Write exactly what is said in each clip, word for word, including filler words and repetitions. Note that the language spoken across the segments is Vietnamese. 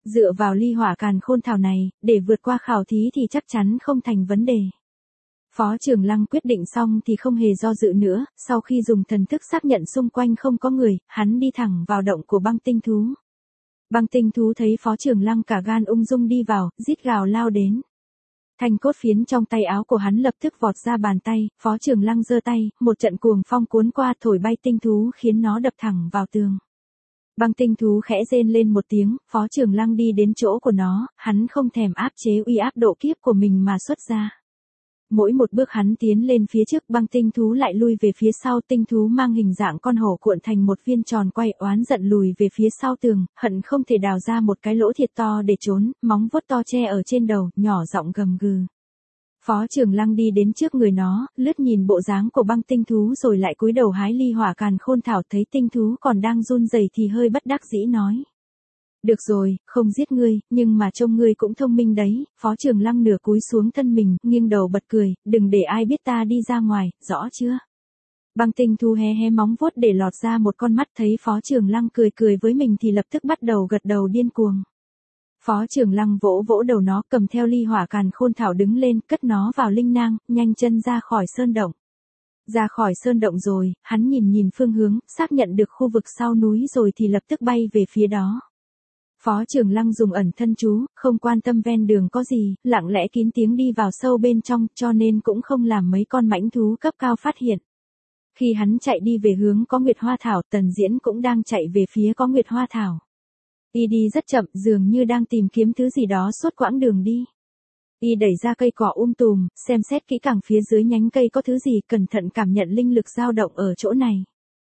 Dựa vào ly hỏa càn khôn thảo này, để vượt qua khảo thí thì chắc chắn không thành vấn đề. Phó Trường Lăng quyết định xong thì không hề do dự nữa, sau khi dùng thần thức xác nhận xung quanh không có người, hắn đi thẳng vào động của băng tinh thú. Băng tinh thú thấy Phó Trường Lăng cả gan ung dung đi vào, rít gào lao đến. Thanh cốt phiến trong tay áo của hắn lập tức vọt ra bàn tay, Phó Trường Lăng giơ tay, một trận cuồng phong cuốn qua thổi bay tinh thú khiến nó đập thẳng vào tường. Băng tinh thú khẽ rên lên một tiếng, Phó Trường Lăng đi đến chỗ của nó, hắn không thèm áp chế uy áp độ kiếp của mình mà xuất ra. Mỗi một bước hắn tiến lên phía trước, băng tinh thú lại lui về phía sau, tinh thú mang hình dạng con hổ cuộn thành một viên tròn quay oán giận lùi về phía sau tường, hận không thể đào ra một cái lỗ thiệt to để trốn, móng vuốt to che ở trên đầu, nhỏ giọng gầm gừ. Phó Trường Lăng đi đến trước người nó, lướt nhìn bộ dáng của băng tinh thú rồi lại cúi đầu hái ly hỏa càn khôn thảo, thấy tinh thú còn đang run rẩy thì hơi bất đắc dĩ nói. Được rồi, không giết ngươi, nhưng mà trông ngươi cũng thông minh đấy. Phó Trường Lăng nửa cúi xuống thân mình, nghiêng đầu bật cười, đừng để ai biết ta đi ra ngoài, rõ chưa? Băng tinh thú hé hé móng vuốt để lọt ra một con mắt, thấy Phó Trường Lăng cười cười với mình thì lập tức bắt đầu gật đầu điên cuồng. Phó Trường Lăng vỗ vỗ đầu nó, cầm theo ly hỏa càn khôn thảo đứng lên, cất nó vào linh nang, nhanh chân ra khỏi sơn động. Ra khỏi sơn động rồi, hắn nhìn nhìn phương hướng, xác nhận được khu vực sau núi rồi thì lập tức bay về phía đó. Phó Trường Lăng dùng ẩn thân chú, không quan tâm ven đường có gì, lặng lẽ kín tiếng đi vào sâu bên trong, cho nên cũng không làm mấy con mãnh thú cấp cao phát hiện. Khi hắn chạy đi về hướng có Nguyệt Hoa Thảo, Tần Diễn cũng đang chạy về phía có Nguyệt Hoa Thảo. Y đi rất chậm, dường như đang tìm kiếm thứ gì đó suốt quãng đường đi. Y đẩy ra cây cỏ um tùm, xem xét kỹ càng phía dưới nhánh cây có thứ gì, cẩn thận cảm nhận linh lực dao động ở chỗ này.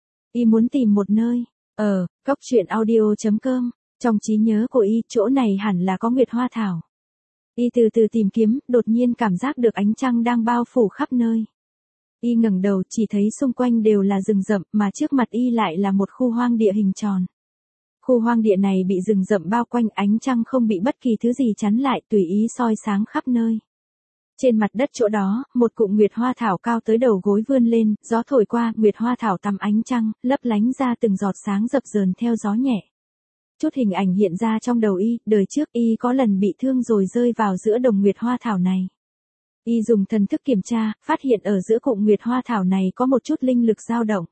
Y muốn tìm một nơi, ở, cốc truyện audio chấm com. Trong trí nhớ của Y, chỗ này hẳn là có Nguyệt Hoa Thảo. Y từ từ tìm kiếm, đột nhiên cảm giác được ánh trăng đang bao phủ khắp nơi. Y ngẩng đầu chỉ thấy xung quanh đều là rừng rậm, mà trước mặt Y lại là một khu hoang địa hình tròn. Khu hoang địa này bị rừng rậm bao quanh, ánh trăng không bị bất kỳ thứ gì chắn lại, tùy ý soi sáng khắp nơi. Trên mặt đất chỗ đó, một cụm Nguyệt Hoa Thảo cao tới đầu gối vươn lên, gió thổi qua, Nguyệt Hoa Thảo tắm ánh trăng, lấp lánh ra từng giọt sáng dập dờn theo gió nhẹ. Chút hình ảnh hiện ra trong đầu Y, đời trước Y có lần bị thương rồi rơi vào giữa đồng Nguyệt Hoa Thảo này. Y dùng thần thức kiểm tra, phát hiện ở giữa cụm Nguyệt Hoa Thảo này có một chút linh lực dao động.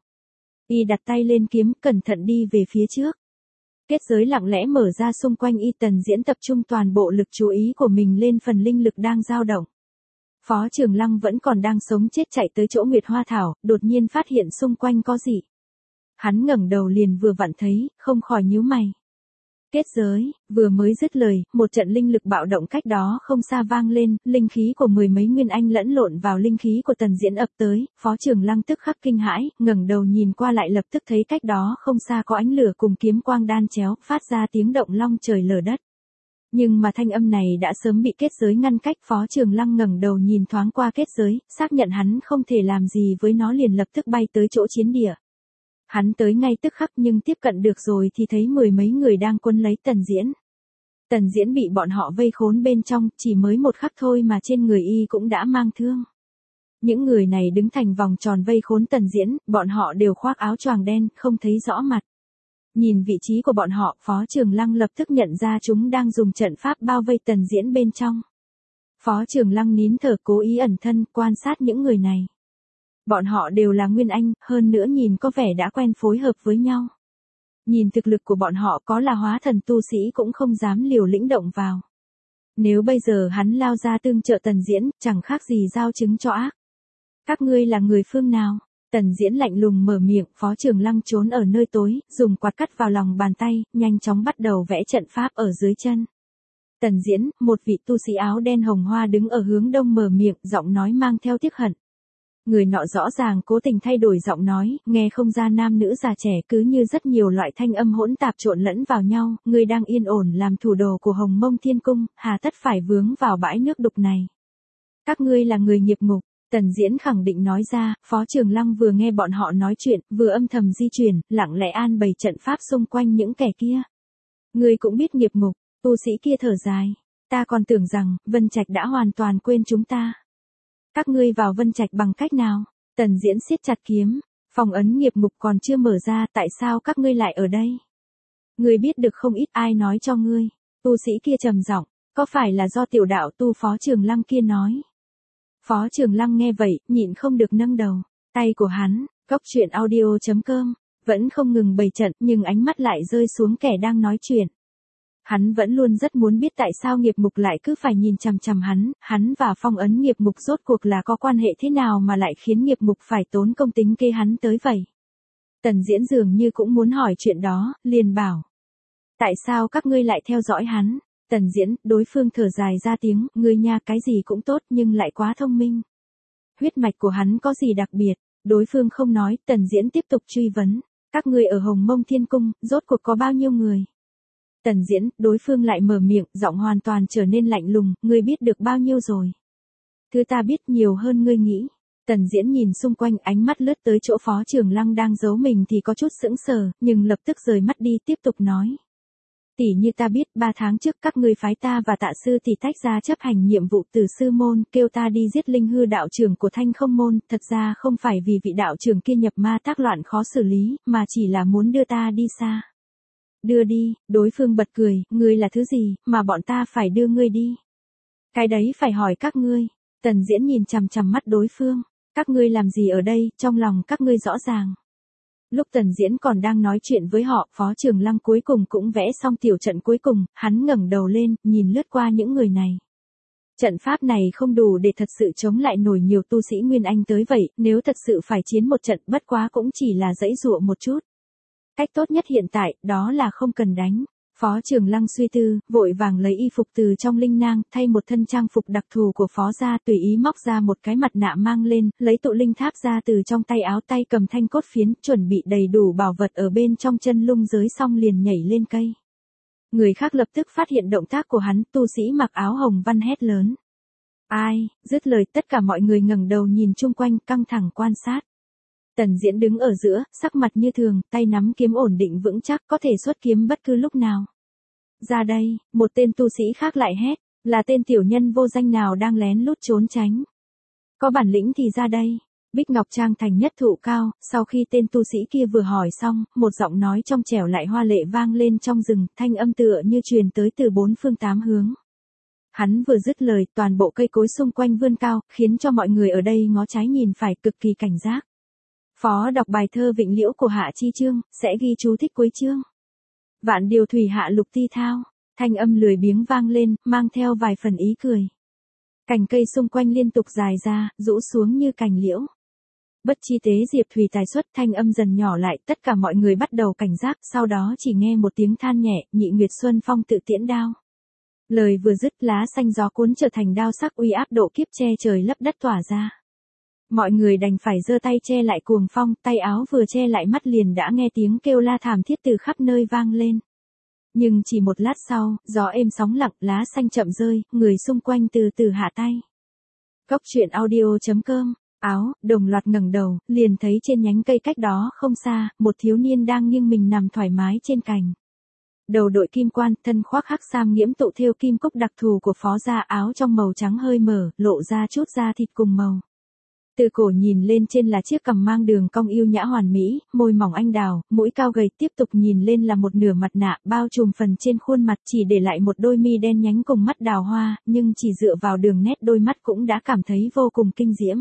Y đặt tay lên kiếm, cẩn thận đi về phía trước. Kết giới lặng lẽ mở ra xung quanh Y, Tần Diễn tập trung toàn bộ lực chú ý của mình lên phần linh lực đang dao động. Phó Trường Lăng vẫn còn đang sống chết chạy tới chỗ Nguyệt Hoa Thảo, đột nhiên phát hiện xung quanh có gì. Hắn ngẩng đầu liền vừa vặn thấy, không khỏi nhíu mày. Kết giới, vừa mới dứt lời, một trận linh lực bạo động cách đó không xa vang lên, linh khí của mười mấy nguyên anh lẫn lộn vào linh khí của Tần Diễn ập tới, Phó Trường Lăng tức khắc kinh hãi, ngẩng đầu nhìn qua lại lập tức thấy cách đó không xa có ánh lửa cùng kiếm quang đan chéo, phát ra tiếng động long trời lở đất. Nhưng mà thanh âm này đã sớm bị kết giới ngăn cách, Phó Trường Lăng ngẩng đầu nhìn thoáng qua kết giới, xác nhận hắn không thể làm gì với nó liền lập tức bay tới chỗ chiến địa. Hắn tới ngay tức khắc nhưng tiếp cận được rồi thì thấy mười mấy người đang quấn lấy Tần Diễn. Tần Diễn bị bọn họ vây khốn bên trong, chỉ mới một khắc thôi mà trên người Y cũng đã mang thương. Những người này đứng thành vòng tròn vây khốn Tần Diễn, bọn họ đều khoác áo choàng đen, không thấy rõ mặt. Nhìn vị trí của bọn họ, Phó Trường Lăng lập tức nhận ra chúng đang dùng trận pháp bao vây Tần Diễn bên trong. Phó Trường Lăng nín thở cố ý ẩn thân, quan sát những người này. Bọn họ đều là nguyên anh, hơn nữa nhìn có vẻ đã quen phối hợp với nhau. Nhìn thực lực của bọn họ có là hóa thần tu sĩ cũng không dám liều lĩnh động vào. Nếu bây giờ hắn lao ra tương trợ Tần Diễn, chẳng khác gì giao chứng cho ác. Các ngươi là người phương nào? Tần Diễn lạnh lùng mở miệng, Phó Trường Lăng trốn ở nơi tối, dùng quạt cắt vào lòng bàn tay, nhanh chóng bắt đầu vẽ trận pháp ở dưới chân. Tần Diễn, một vị tu sĩ áo đen hồng hoa đứng ở hướng đông mở miệng, giọng nói mang theo tiếc hận. Người nọ rõ ràng cố tình thay đổi giọng nói, nghe không ra nam nữ già trẻ, cứ như rất nhiều loại thanh âm hỗn tạp trộn lẫn vào nhau, người đang yên ổn làm thủ đồ của Hồng Mông Thiên Cung, hà tất phải vướng vào bãi nước đục này. Các ngươi là người nghiệp ngục, Tần Diễn khẳng định nói ra. Phó Trường Lăng vừa nghe bọn họ nói chuyện, vừa âm thầm di chuyển, lặng lẽ an bày trận pháp xung quanh những kẻ kia. Ngươi cũng biết nghiệp ngục, tu sĩ kia thở dài. Ta còn tưởng rằng, Vân Trạch đã hoàn toàn quên chúng ta. Các ngươi vào Vân Trạch bằng cách nào? Tần Diễn siết chặt kiếm, phong ấn nghiệp ngục còn chưa mở ra, tại sao các ngươi lại ở đây? Ngươi biết được không ít, ai nói cho ngươi? Tu sĩ kia trầm giọng, có phải là do tiểu đạo tu Phó Trường Lăng kia nói? Phó Trường Lăng nghe vậy, nhịn không được nâng đầu. Tay của hắn, cốc truyện audio chấm com, vẫn không ngừng bày trận nhưng ánh mắt lại rơi xuống kẻ đang nói chuyện. Hắn vẫn luôn rất muốn biết tại sao nghiệp mục lại cứ phải nhìn chằm chằm hắn, hắn và phong ấn nghiệp mục rốt cuộc là có quan hệ thế nào mà lại khiến nghiệp mục phải tốn công tính kê hắn tới vậy. Tần Diễn dường như cũng muốn hỏi chuyện đó, liền bảo. Tại sao các ngươi lại theo dõi hắn? Tần Diễn, đối phương thở dài ra tiếng, ngươi nha cái gì cũng tốt nhưng lại quá thông minh. Huyết mạch của hắn có gì đặc biệt? Đối phương không nói, Tần Diễn tiếp tục truy vấn. Các ngươi ở Hồng Mông Thiên Cung, rốt cuộc có bao nhiêu người? Tần Diễn, đối phương lại mở miệng, giọng hoàn toàn trở nên lạnh lùng, ngươi biết được bao nhiêu rồi? Thứ ta biết nhiều hơn ngươi nghĩ. Tần Diễn nhìn xung quanh, ánh mắt lướt tới chỗ Phó Trường Lăng đang giấu mình thì có chút sững sờ, nhưng lập tức rời mắt đi tiếp tục nói. Tỷ như ta biết, ba tháng trước các ngươi phái ta và Tạ sư tỷ tách ra chấp hành nhiệm vụ từ sư môn, kêu ta đi giết Linh Hư đạo trưởng của Thanh Không môn, thật ra không phải vì vị đạo trưởng kia nhập ma tác loạn khó xử lý, mà chỉ là muốn đưa ta đi xa. Đưa đi, đối phương bật cười, ngươi là thứ gì, mà bọn ta phải đưa ngươi đi? Cái đấy phải hỏi các ngươi. Tần Diễn nhìn chằm chằm mắt đối phương. Các ngươi làm gì ở đây, trong lòng các ngươi rõ ràng. Lúc Tần Diễn còn đang nói chuyện với họ, Phó Trường Lăng cuối cùng cũng vẽ xong tiểu trận cuối cùng, hắn ngẩng đầu lên, nhìn lướt qua những người này. Trận pháp này không đủ để thật sự chống lại nổi nhiều tu sĩ Nguyên Anh tới vậy, nếu thật sự phải chiến một trận bất quá cũng chỉ là giãy giụa một chút. Cách tốt nhất hiện tại, đó là không cần đánh. Phó Trường Lăng suy tư, vội vàng lấy y phục từ trong linh nang, thay một thân trang phục đặc thù của Phó gia, tùy ý móc ra một cái mặt nạ mang lên, lấy tụ linh tháp ra từ trong tay áo, tay cầm thanh cốt phiến, chuẩn bị đầy đủ bảo vật ở bên trong chân lung giới, xong liền nhảy lên cây. Người khác lập tức phát hiện động tác của hắn, tu sĩ mặc áo hồng văn hét lớn. Ai? Dứt lời tất cả mọi người ngẩng đầu nhìn chung quanh, căng thẳng quan sát. Tần Diễn đứng ở giữa, sắc mặt như thường, tay nắm kiếm ổn định vững chắc, có thể xuất kiếm bất cứ lúc nào. Ra đây, một tên tu sĩ khác lại hét, là tên tiểu nhân vô danh nào đang lén lút trốn tránh. Có bản lĩnh thì ra đây. Bích Ngọc Trang thành nhất thụ cao, sau khi tên tu sĩ kia vừa hỏi xong, một giọng nói trong trẻo lại hoa lệ vang lên trong rừng, thanh âm tựa như truyền tới từ bốn phương tám hướng. Hắn vừa dứt lời, toàn bộ cây cối xung quanh vươn cao, khiến cho mọi người ở đây ngó trái nhìn phải, cực kỳ cảnh giác. Phó đọc bài thơ Vịnh Liễu của Hạ Chi Chương, sẽ ghi chú thích cuối chương. Vạn điều thủy hạ lục ti thao, thanh âm lười biếng vang lên, mang theo vài phần ý cười. Cành cây xung quanh liên tục dài ra, rũ xuống như cành liễu. Bất chi tế diệp thủy tài xuất, thanh âm dần nhỏ lại, tất cả mọi người bắt đầu cảnh giác, sau đó chỉ nghe một tiếng than nhẹ, Nhị Nguyệt Xuân Phong tự tiễn đao. Lời vừa dứt, lá xanh gió cuốn trở thành đao sắc uy áp độ kiếp che trời lấp đất tỏa ra. Mọi người đành phải giơ tay che lại cuồng phong, tay áo vừa che lại mắt liền đã nghe tiếng kêu la thảm thiết từ khắp nơi vang lên. Nhưng chỉ một lát sau, gió êm sóng lặng, lá xanh chậm rơi, người xung quanh từ từ hạ tay. Cốc truyện audio chấm com, áo, đồng loạt ngẩng đầu, liền thấy trên nhánh cây cách đó không xa, một thiếu niên đang nghiêng mình nằm thoải mái trên cành. Đầu đội kim quan, thân khoác hắc sam nghiễm tụ thêu kim cúc đặc thù của Phó gia, áo trong màu trắng hơi mở, lộ ra chút da thịt cùng màu. Từ cổ nhìn lên trên là chiếc cằm mang đường cong yêu nhã hoàn mỹ, môi mỏng anh đào, mũi cao gầy, tiếp tục nhìn lên là một nửa mặt nạ, bao trùm phần trên khuôn mặt, chỉ để lại một đôi mi đen nhánh cùng mắt đào hoa, nhưng chỉ dựa vào đường nét đôi mắt cũng đã cảm thấy vô cùng kinh diễm.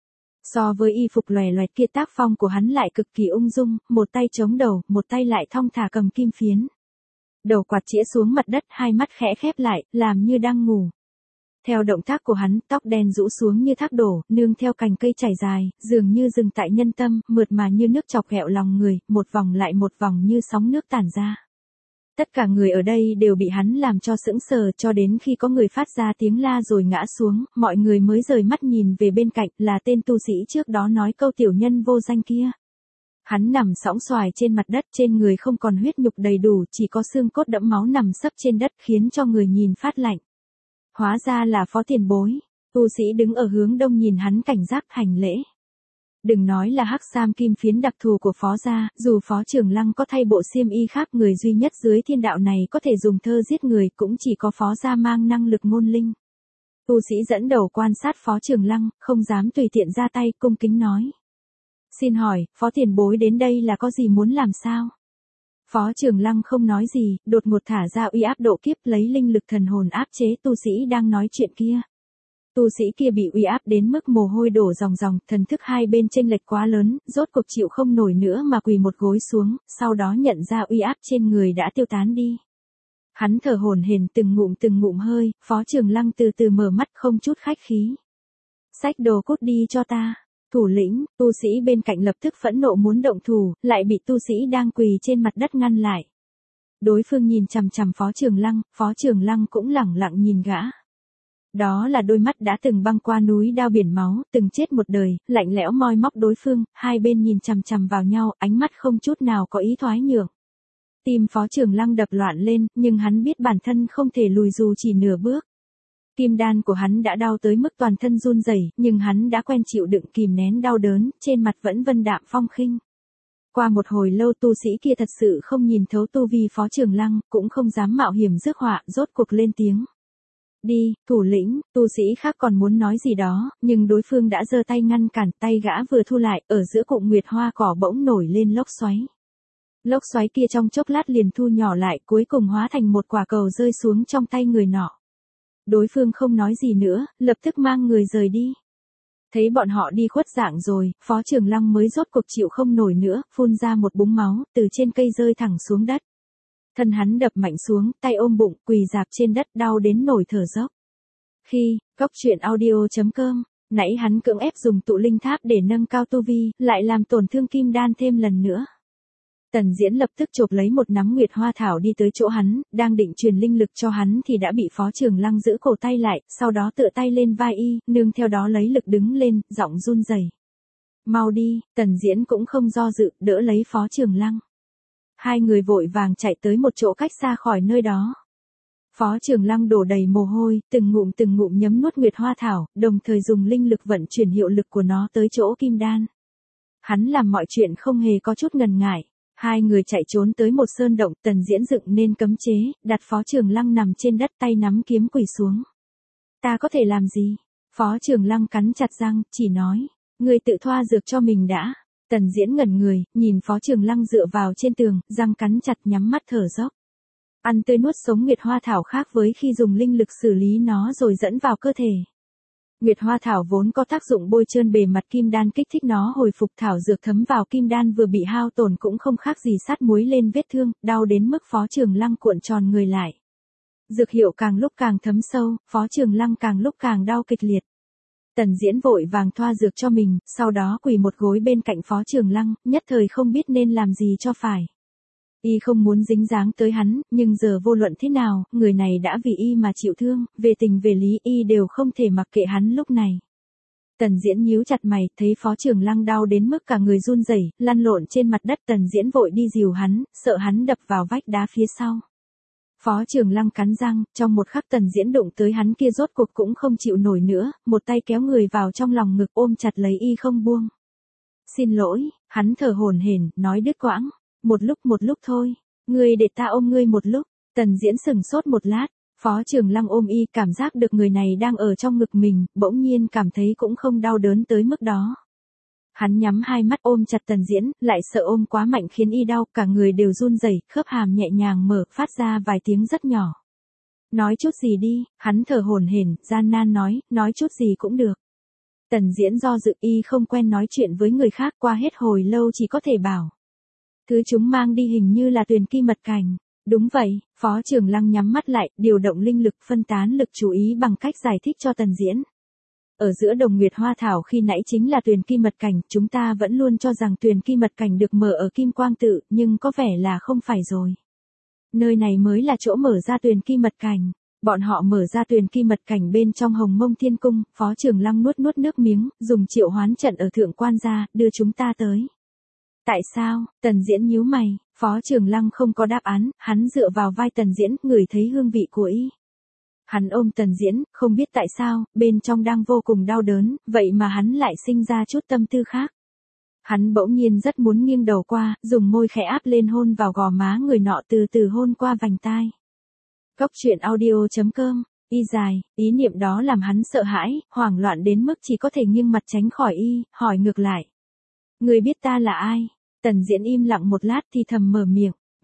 So với y phục lòe loẹt kia, tác phong của hắn lại cực kỳ ung dung, một tay chống đầu, một tay lại thong thả cầm kim phiến. Đầu quạt chĩa xuống mặt đất, hai mắt khẽ khép lại, làm như đang ngủ. Theo động tác của hắn, tóc đen rũ xuống như thác đổ, nương theo cành cây trải dài, dường như dừng tại nhân tâm, mượt mà như nước chọc ghẹo lòng người, một vòng lại một vòng như sóng nước tản ra. Tất cả người ở đây đều bị hắn làm cho sững sờ, cho đến khi có người phát ra tiếng la rồi ngã xuống, mọi người mới rời mắt nhìn về bên cạnh, là tên tu sĩ trước đó nói câu tiểu nhân vô danh kia. Hắn nằm sõng xoài trên mặt đất, trên người không còn huyết nhục đầy đủ, chỉ có xương cốt đẫm máu nằm sấp trên đất, khiến cho người nhìn phát lạnh. Hóa ra là Phó tiền bối. Tu sĩ đứng ở hướng đông nhìn hắn cảnh giác hành lễ. Đừng nói là hắc sam kim phiến đặc thù của Phó gia, dù Phó Trường Lăng có thay bộ xiêm y khác, người duy nhất dưới thiên đạo này có thể dùng thơ giết người cũng chỉ có Phó gia mang năng lực ngôn linh. Tu sĩ dẫn đầu quan sát Phó Trường Lăng, không dám tùy tiện ra tay, cung kính nói. Xin hỏi, Phó tiền bối đến đây là có gì muốn làm sao? Phó Trường Lăng không nói gì, đột ngột thả ra uy áp độ kiếp lấy linh lực thần hồn áp chế tu sĩ đang nói chuyện kia. Tu sĩ kia bị uy áp đến mức mồ hôi đổ ròng ròng, thần thức hai bên chênh lệch quá lớn, rốt cuộc chịu không nổi nữa mà quỳ một gối xuống, sau đó nhận ra uy áp trên người đã tiêu tán đi. Hắn thở hổn hển từng ngụm từng ngụm hơi, Phó Trường Lăng từ từ mở mắt không chút khách khí. Xách đồ cút đi cho ta. Thủ lĩnh, tu sĩ bên cạnh lập tức phẫn nộ muốn động thủ, lại bị tu sĩ đang quỳ trên mặt đất ngăn lại. Đối phương nhìn chằm chằm Phó Trường Lăng, Phó Trường Lăng cũng lẳng lặng nhìn gã. Đó là đôi mắt đã từng băng qua núi đao biển máu, từng chết một đời, lạnh lẽo moi móc đối phương, hai bên nhìn chằm chằm vào nhau, ánh mắt không chút nào có ý thoái nhượng. Tim Phó Trường Lăng đập loạn lên, nhưng hắn biết bản thân không thể lùi dù chỉ nửa bước. Kim đan của hắn đã đau tới mức toàn thân run rẩy, nhưng hắn đã quen chịu đựng kìm nén đau đớn, trên mặt vẫn vân đạm phong khinh. Qua một hồi lâu tu sĩ kia thật sự không nhìn thấu tu vi Phó Trường Lăng, cũng không dám mạo hiểm rước họa, rốt cuộc lên tiếng. Đi, thủ lĩnh, tu sĩ khác còn muốn nói gì đó, nhưng đối phương đã giơ tay ngăn cản, tay gã vừa thu lại, ở giữa cụm nguyệt hoa cỏ bỗng nổi lên lốc xoáy. Lốc xoáy kia trong chốc lát liền thu nhỏ lại, cuối cùng hóa thành một quả cầu rơi xuống trong tay người nọ. Đối phương không nói gì nữa, lập tức mang người rời đi. Thấy bọn họ đi khuất dạng rồi, Phó Trường Lăng mới rốt cuộc chịu không nổi nữa, phun ra một búng máu, từ trên cây rơi thẳng xuống đất. Thân hắn đập mạnh xuống, tay ôm bụng, quỳ rạp trên đất đau đến nổi thở dốc. Khi, Cóc Truyện Audio chấm com, nãy hắn cưỡng ép dùng tụ linh tháp để nâng cao tu vi, lại làm tổn thương kim đan thêm lần nữa. Tần Diễn lập tức chộp lấy một nắm nguyệt hoa thảo đi tới chỗ hắn, đang định truyền linh lực cho hắn thì đã bị Phó Trường Lăng giữ cổ tay lại, sau đó tựa tay lên vai y, nương theo đó lấy lực đứng lên, giọng run rẩy. Mau đi, Tần Diễn cũng không do dự, đỡ lấy Phó Trường Lăng. Hai người vội vàng chạy tới một chỗ cách xa khỏi nơi đó. Phó Trường Lăng đổ đầy mồ hôi, từng ngụm từng ngụm nhấm nuốt nguyệt hoa thảo, đồng thời dùng linh lực vận chuyển hiệu lực của nó tới chỗ kim đan. Hắn làm mọi chuyện không hề có chút ngần ngại. Hai người chạy trốn tới một sơn động, Tần Diễn dựng nên cấm chế, đặt Phó Trường Lăng nằm trên đất tay nắm kiếm quỳ xuống. Ta có thể làm gì? Phó Trường Lăng cắn chặt răng, chỉ nói, ngươi tự thoa dược cho mình đã. Tần Diễn ngẩn người, nhìn Phó Trường Lăng dựa vào trên tường, răng cắn chặt nhắm mắt thở dốc. Ăn tươi nuốt sống nguyệt hoa thảo khác với khi dùng linh lực xử lý nó rồi dẫn vào cơ thể. Nguyệt hoa thảo vốn có tác dụng bôi trơn bề mặt kim đan kích thích nó hồi phục, thảo dược thấm vào kim đan vừa bị hao tổn cũng không khác gì sát muối lên vết thương, đau đến mức Phó Trường Lăng cuộn tròn người lại. Dược hiệu càng lúc càng thấm sâu, Phó Trường Lăng càng lúc càng đau kịch liệt. Tần Diễn vội vàng thoa dược cho mình, sau đó quỳ một gối bên cạnh Phó Trường Lăng, nhất thời không biết nên làm gì cho phải. Y không muốn dính dáng tới hắn, nhưng giờ vô luận thế nào, người này đã vì y mà chịu thương, về tình về lý y đều không thể mặc kệ hắn lúc này. Tần Diễn nhíu chặt mày, thấy Phó Trường Lăng đau đến mức cả người run rẩy, lăn lộn trên mặt đất, Tần Diễn vội đi dìu hắn, sợ hắn đập vào vách đá phía sau. Phó Trường Lăng cắn răng, trong một khắc Tần Diễn đụng tới hắn kia rốt cuộc cũng không chịu nổi nữa, một tay kéo người vào trong lòng ngực ôm chặt lấy y không buông. Xin lỗi, hắn thở hổn hển, nói đứt quãng. Một lúc một lúc thôi, ngươi để ta ôm ngươi một lúc. Tần Diễn sừng sốt một lát, Phó Trường Lăng ôm y cảm giác được người này đang ở trong ngực mình, bỗng nhiên cảm thấy cũng không đau đớn tới mức đó. Hắn nhắm hai mắt ôm chặt Tần Diễn, lại sợ ôm quá mạnh khiến y đau, cả người đều run rẩy, khớp hàm nhẹ nhàng mở, phát ra vài tiếng rất nhỏ. Nói chút gì đi, hắn thở hổn hển, gian nan nói, nói chút gì cũng được. Tần Diễn do dự, y không quen nói chuyện với người khác, qua hết hồi lâu chỉ có thể bảo. Thứ chúng mang đi hình như là tuyền kim mật cảnh. Đúng vậy, Phó Trường Lăng nhắm mắt lại, điều động linh lực phân tán lực chú ý bằng cách giải thích cho Tần Diễn. Ở giữa đồng nguyệt hoa thảo khi nãy chính là tuyền kim mật cảnh, chúng ta vẫn luôn cho rằng tuyền kim mật cảnh được mở ở Kim Quang Tự, nhưng có vẻ là không phải rồi. Nơi này mới là chỗ mở ra tuyền kim mật cảnh. Bọn họ mở ra tuyền kim mật cảnh bên trong Hồng Mông Thiên Cung, Phó Trường Lăng nuốt nuốt nước miếng, dùng triệu hoán trận ở thượng quan gia, đưa chúng ta tới. Tại sao? Tần Diễn nhíu mày, Phó Trường Lăng không có đáp án, hắn dựa vào vai Tần Diễn, ngửi thấy hương vị của y. Hắn ôm Tần Diễn, không biết tại sao, bên trong đang vô cùng đau đớn, vậy mà hắn lại sinh ra chút tâm tư khác. Hắn bỗng nhiên rất muốn nghiêng đầu qua, dùng môi khẽ áp lên hôn vào gò má người nọ, từ từ hôn qua vành tai. Cóc Truyện Audio chấm com, y dài, ý niệm đó làm hắn sợ hãi, hoảng loạn đến mức chỉ có thể nghiêng mặt tránh khỏi y, hỏi ngược lại. Người biết ta là ai? Tần Diễn im lặng một lát thì thầm mở miệng,